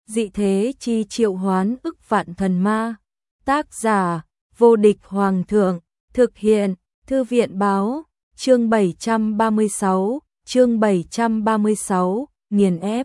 dị thế chi triệu hoán ức vạn thần ma. Tác giả, vô địch hoàng thượng, thực hiện, thư viện báo, chương 736, nghiền ép.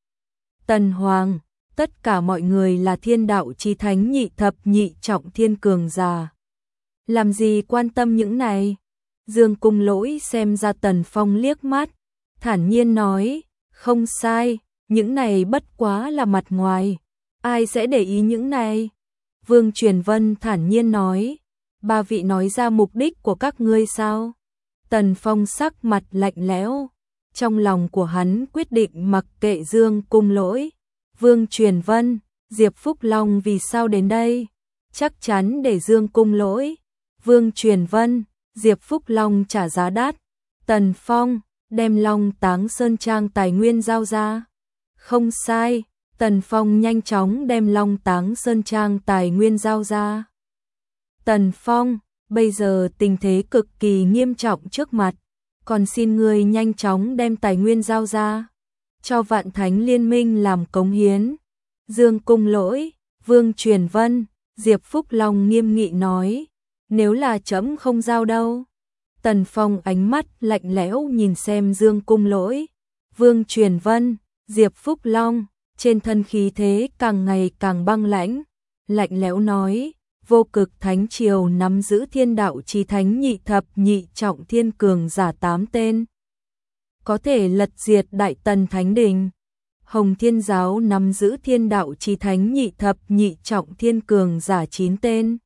Tần Hoàng, tất cả mọi người là thiên đạo chí thánh nhị thập nhị trọng thiên cường giả. Làm gì quan tâm những này? Dương Cung Lỗi xem ra Tần Phong liếc mắt, thản nhiên nói, không sai, những này bất quá là mặt ngoài, ai sẽ để ý những này? Vương Truyền Vân thản nhiên nói, ba vị nói ra mục đích của các ngươi sao? Tần Phong sắc mặt lạnh lẽo, trong lòng của hắn quyết định mặc kệ Dương Cung Lỗi. Vương Truyền Vân, Diệp Phúc Long vì sao đến đây? Chắc chắn để Dương Cung Lỗi, Vương Truyền Vân, Diệp Phúc Long trả giá đắt. Tần Phong, đem Long Táng Sơn Trang tài nguyên giao ra. Không sai, Tần Phong nhanh chóng đem Long Táng Sơn Trang tài nguyên giao ra. Tần Phong, bây giờ tình thế cực kỳ nghiêm trọng trước mặt, còn xin ngươi nhanh chóng đem tài nguyên giao ra, cho Vạn Thánh Liên Minh làm cống hiến. Dương Cung Lỗi, Vương Truyền Vân, Diệp Phúc Long nghiêm nghị nói, nếu là trẫm không giao đâu. Tần Phong ánh mắt lạnh lẽo nhìn xem Dương Cung Lỗi, Vương Truyền Vân, Diệp Phúc Long, trên thân khí thế càng ngày càng băng lãnh, lạnh lẽo nói, vô cực thánh triều nắm giữ thiên đạo chí thánh nhị thập nhị trọng thiên cường giả 8 tên, có thể lật diệt Đại Tần Thánh Đình. Hồng Thiên Giáo nắm giữ thiên đạo chí thánh nhị thập nhị trọng thiên cường giả 9 tên,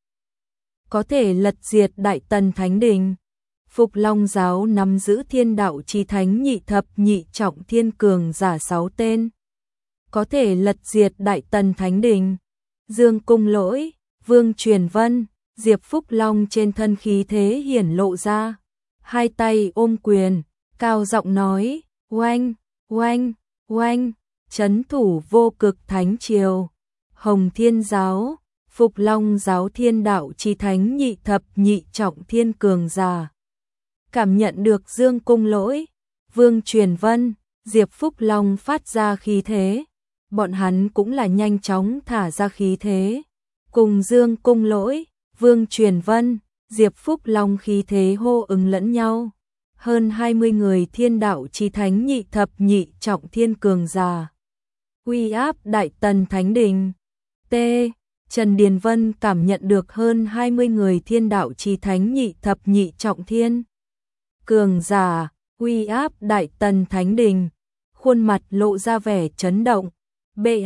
có thể lật diệt Đại Tần Thánh Đình. Phục Long Giáo nắm giữ thiên đạo chí thánh nhị thập nhị trọng thiên cường giả 6 tên, có thể lật diệt Đại Tần Thánh Đình. Dương Cung Lỗi, Vương Truyền Vân, Diệp Phúc Long trên thân khí thế hiển lộ ra, hai tay ôm quyền, cao giọng nói, oanh, oanh, oanh, trấn thủ vô cực thánh triều. Hồng Thiên Giáo, Phục Long Giáo thiên đạo chí thánh nhị thập nhị trọng thiên cường giả. Cảm nhận được Dương Cung Lỗi, Vương Truyền Vân, Diệp Phúc Long phát ra khí thế, bọn hắn cũng là nhanh chóng thả ra khí thế, cùng Dương Cung Lỗi, Vương Truyền Vân, Diệp Phúc Long khí thế hô ứng lẫn nhau. Hơn 20 người thiên đạo chí thánh nhị thập nhị trọng thiên cường giả, uy áp Đại Tần Thánh Đình. T. Trần Điền Vân cảm nhận được hơn 20 người thiên đạo chí thánh nhị thập nhị trọng thiên cường giả, uy áp Đại Tần Thánh Đình, khuôn mặt lộ ra vẻ chấn động. Bệ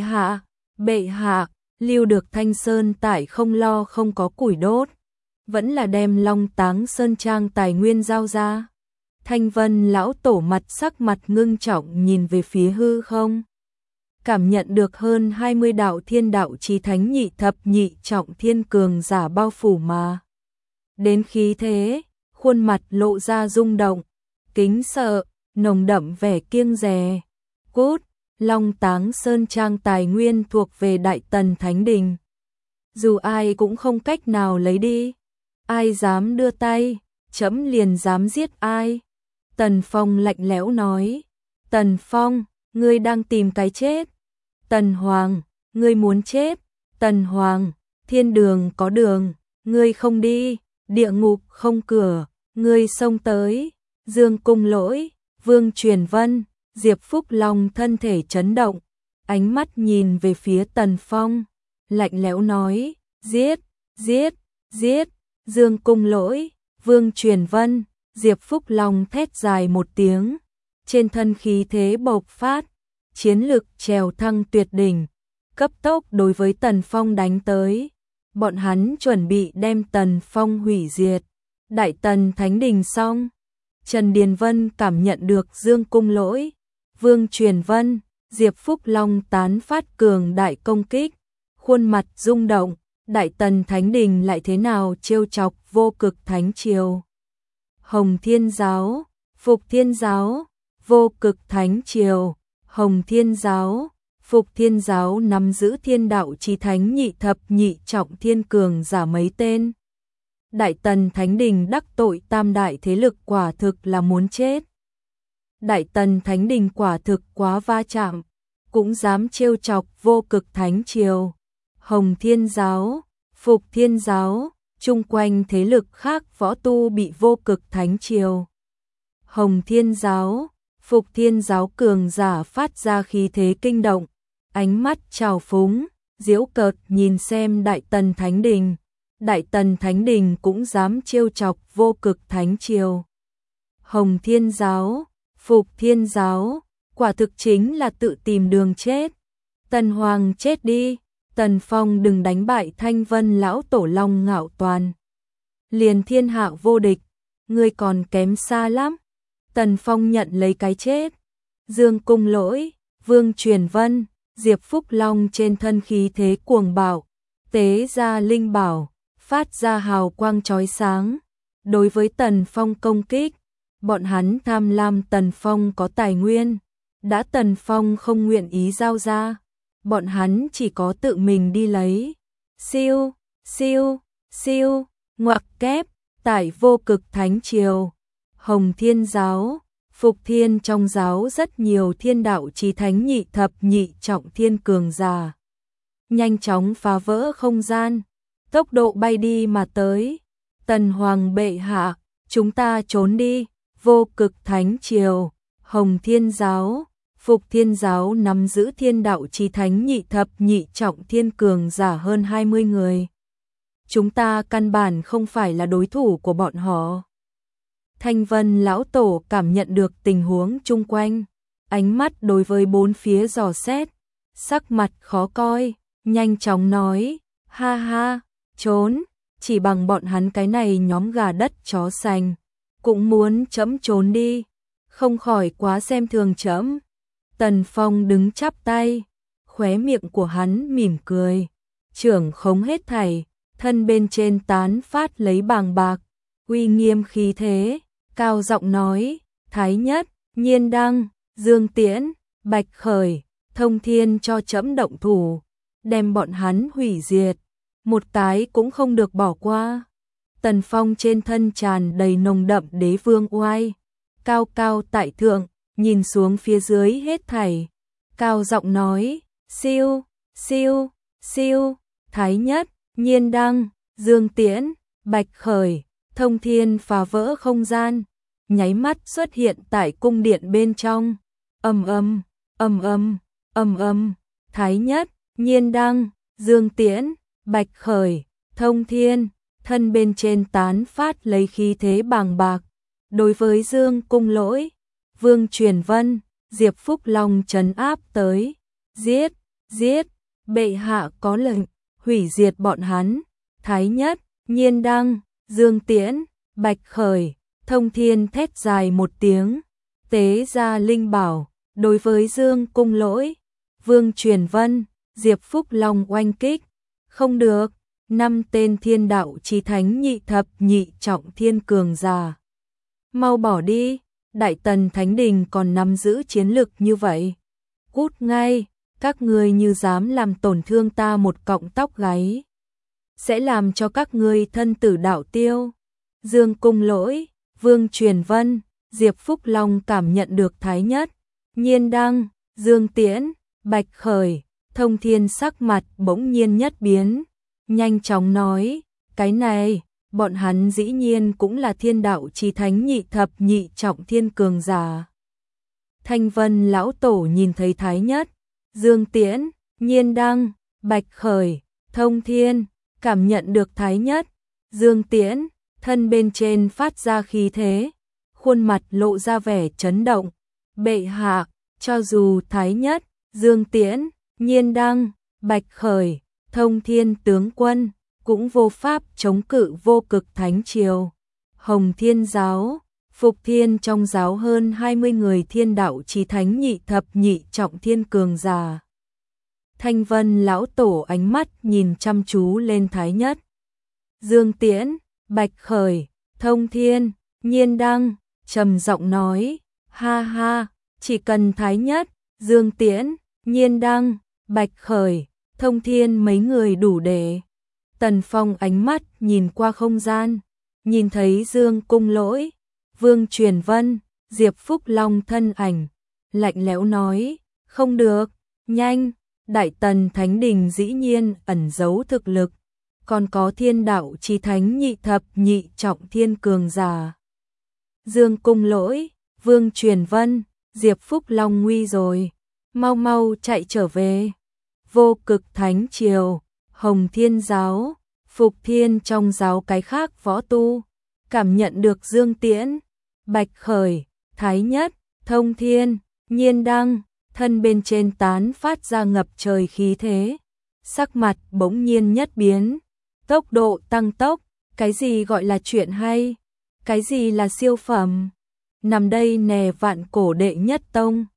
hạ, Lưu được Thanh Sơn tại không lo không có củi đốt, vẫn là đem Long Táng Sơn Trang tài nguyên giao ra. Thanh Vân lão tổ mặt sắc mặt ngưng trọng nhìn về phía hư không, cảm nhận được hơn 20 đạo thiên đạo chí thánh nhị thập nhị trọng thiên cường giả bao phủ mà đến khí thế, khuôn mặt lộ ra rung động, kính sợ, nồng đậm vẻ kiêng dè. Cút, Long Táng Sơn Trang tài nguyên thuộc về Đại Tần Thánh Đình, dù ai cũng không cách nào lấy đi, ai dám đưa tay, trẫm liền dám giết ai. Tần Phong lạnh lẽo nói, Tần Phong, ngươi đang tìm cái chết. Tần Hoàng, ngươi muốn chết. Tần Hoàng, thiên đường có đường, ngươi không đi, địa ngục không cửa, ngươi xông tới. Dương Cung Lỗi, Vương Truyền Vân, Diệp Phúc Long thân thể chấn động, ánh mắt nhìn về phía Tần Phong, lạnh lẽo nói, giết, giết, giết. Dương Cung Lỗi, Vương Truyền Vân, Diệp Phúc Long thét dài một tiếng, trên thân khí thế bộc phát, chiến lực trèo thăng tuyệt đỉnh, cấp tốc đối với Tần Phong đánh tới. Bọn hắn chuẩn bị đem Tần Phong hủy diệt. Đại Tần Thánh Đình xong, Trần Điền Vân cảm nhận được Dương Cung Lỗi, Vương Truyền Vân, Diệp Phúc Long tán phát cường đại công kích, khuôn mặt rung động, Đại Tần Thánh Đình lại thế nào trêu chọc vô cực thánh triều. Hồng Thiên Giáo, Phục Thiên Giáo, vô cực thánh triều, Hồng Thiên Giáo, Phục Thiên Giáo nắm giữ thiên đạo chí thánh nhị thập nhị trọng thiên cường giả mấy tên. Đại Tần Thánh Đình đắc tội tam đại thế lực quả thực là muốn chết. Đại Tần Thánh Đình quả thực quá va chạm, cũng dám trêu chọc Vô Cực Thánh Triều. Hồng Thiên Giáo, Phục Thiên Giáo, chung quanh thế lực khác võ tu bị Vô Cực Thánh Triều. Hồng Thiên Giáo, Phục Thiên Giáo cường giả phát ra khí thế kinh động, ánh mắt trào phúng, giễu cợt nhìn xem Đại Tần Thánh Đình. Đại Tần Thánh Đình cũng dám trêu chọc Vô Cực Thánh Triều. Hồng Thiên Giáo, Phục Thiên Giáo, quả thực chính là tự tìm đường chết. Tần Hoàng chết đi, Tần Phong đừng đánh bại Thanh Vân lão tổ Long Ngạo Toàn. Liền thiên hạ vô địch, ngươi còn kém xa lắm. Tần Phong nhận lấy cái chết. Dương Cung Lỗi, Vương Truyền Vân, Diệp Phúc Long trên thân khí thế cuồng bạo, tế ra linh bảo, phát ra hào quang chói sáng. Đối với Tần Phong công kích, bọn hắn tham lam Tần Phong có tài nguyên, đã Tần Phong không nguyện ý giao ra, bọn hắn chỉ có tự mình đi lấy. Siêu, siêu, siêu, ngoặc kép, tại Vô Cực Thánh Triều, Hồng Thiên Giáo, Phục Thiên trong giáo rất nhiều thiên đạo chí thánh nhị thập nhị trọng thiên cường giả. Nhanh chóng phá vỡ không gian, tốc độ bay đi mà tới. Tần Hoàng bệ hạ, chúng ta trốn đi. Vô Cực Thánh Triều, Hồng Thiên Giáo, Phục Thiên Giáo nắm giữ thiên đạo chí thánh nhị thập nhị trọng thiên cường giả hơn 20 người. Chúng ta căn bản không phải là đối thủ của bọn họ. Thanh Vân lão tổ cảm nhận được tình huống chung quanh, ánh mắt đối với bốn phía dò xét, sắc mặt khó coi, nhanh chóng nói, ha ha, trốn, chỉ bằng bọn hắn cái này nhóm gà đất chó sành, cũng muốn trẫm trốn đi, không khỏi quá xem thường trẫm. Tần Phong đứng chắp tay, khóe miệng của hắn mỉm cười, trưởng khống hết thảy, thân bên trên tán phát lấy bàng bạc, uy nghiêm khí thế, cao giọng nói, Thái Nhất, Nhiên Đăng, Dương Tiễn, Bạch Khởi, Thông Thiên cho trẫm động thủ, đem bọn hắn hủy diệt, một cái cũng không được bỏ qua. Tần Phong trên thân tràn đầy nồng đậm đế vương oai, cao cao tại thượng, nhìn xuống phía dưới hết thảy, cao giọng nói, siêu, siêu, siêu, Thái Nhất, Nhiên Đăng, Dương Tiễn, Bạch Khởi, Thông Thiên phá vỡ không gian, nháy mắt xuất hiện tại cung điện bên trong. Ầm ầm, ầm ầm, ầm ầm, Thái Nhất, Nhiên Đăng, Dương Tiễn, Bạch Khởi, Thông Thiên, thân bên trên tán phát lấy khí thế bàng bạc. Đối với Dương Cung Lỗi, Vương Truyền Vân, Diệp Phúc Long trấn áp tới, giết, giết, bệ hạ có lệnh, hủy diệt bọn hắn. Thái Nhất, Nhiên Đăng, Dương Tiễn, Bạch Khởi, Thông Thiên thét dài một tiếng, tế ra linh bảo, đối với Dương Cung Lỗi, Vương Truyền Vân, Diệp Phúc Long oanh kích. Không được, 5 tên thiên đạo chí thánh nhị thập nhị trọng thiên cường giả. Mau bỏ đi, Đại Tần Thánh Đình còn nắm giữ chiến lực như vậy. Cút ngay, các ngươi như dám làm tổn thương ta một cọng tóc gáy, sẽ làm cho các ngươi thân tử đạo tiêu. Dương Cung Lỗi, Vương Truyền Vân, Diệp Phúc Long cảm nhận được Thái Nhất, Nhiên Đăng, Dương Tiễn, Bạch Khởi, Thông Thiên sắc mặt bỗng nhiên nhất biến, nhanh chóng nói, cái này, bọn hắn dĩ nhiên cũng là thiên đạo chí thánh nhị thập nhị trọng thiên cường giả. Thanh Vân lão tổ nhìn thấy Thái Nhất, Dương Tiễn, Nhiên Đăng, Bạch Khởi, Thông Thiên, cảm nhận được Thái Nhất, Dương Tiễn, thân bên trên phát ra khí thế, khuôn mặt lộ ra vẻ chấn động. Bệ hạ, cho dù Thái Nhất, Dương Tiễn, Nhiên Đăng, Bạch Khởi, Thông Thiên tướng quân, cũng vô pháp chống cự Vô Cực Thánh Triều. Hồng Thiên Giáo, Phục Thiên trong giáo hơn 20 người thiên đạo chí thánh nhị thập nhị trọng thiên cường giả. Thanh Vân lão tổ ánh mắt nhìn chăm chú lên Thái Nhất, Dương Tiễn, Bạch Khởi, Thông Thiên, Nhiên Đăng, trầm giọng nói, ha ha, chỉ cần Thái Nhất, Dương Tiễn, Nhiên Đăng, Bạch Khởi, Thông Thiên mấy người đủ để. Tần Phong ánh mắt nhìn qua không gian, nhìn thấy Dương Cung Lỗi, Vương Truyền Vân, Diệp Phúc Long thân ảnh, lạnh lẽo nói, không được, Nhanh, Đại Tần Thánh Đình dĩ nhiên ẩn giấu thực lực, còn có thiên đạo chi thánh nhị thập nhị trọng thiên cường giả. Dương Cung Lỗi, Vương Truyền Vân, Diệp Phúc Long nguy rồi, mau mau chạy trở về. Vô Cực Thánh Triều, Hồng Thiên Giáo, Phục Thiên trong giáo cái khác võ tu, cảm nhận được Dương Tiễn, Bạch Khởi, Thái Nhất, Thông Thiên, Nhiên Đăng, thân bên trên tán phát ra ngập trời khí thế, sắc mặt bỗng nhiên nhất biến, tốc độ tăng tốc, cái gì gọi là chuyện hay, cái gì là siêu phẩm, nằm đây nè vạn cổ đệ nhất tông,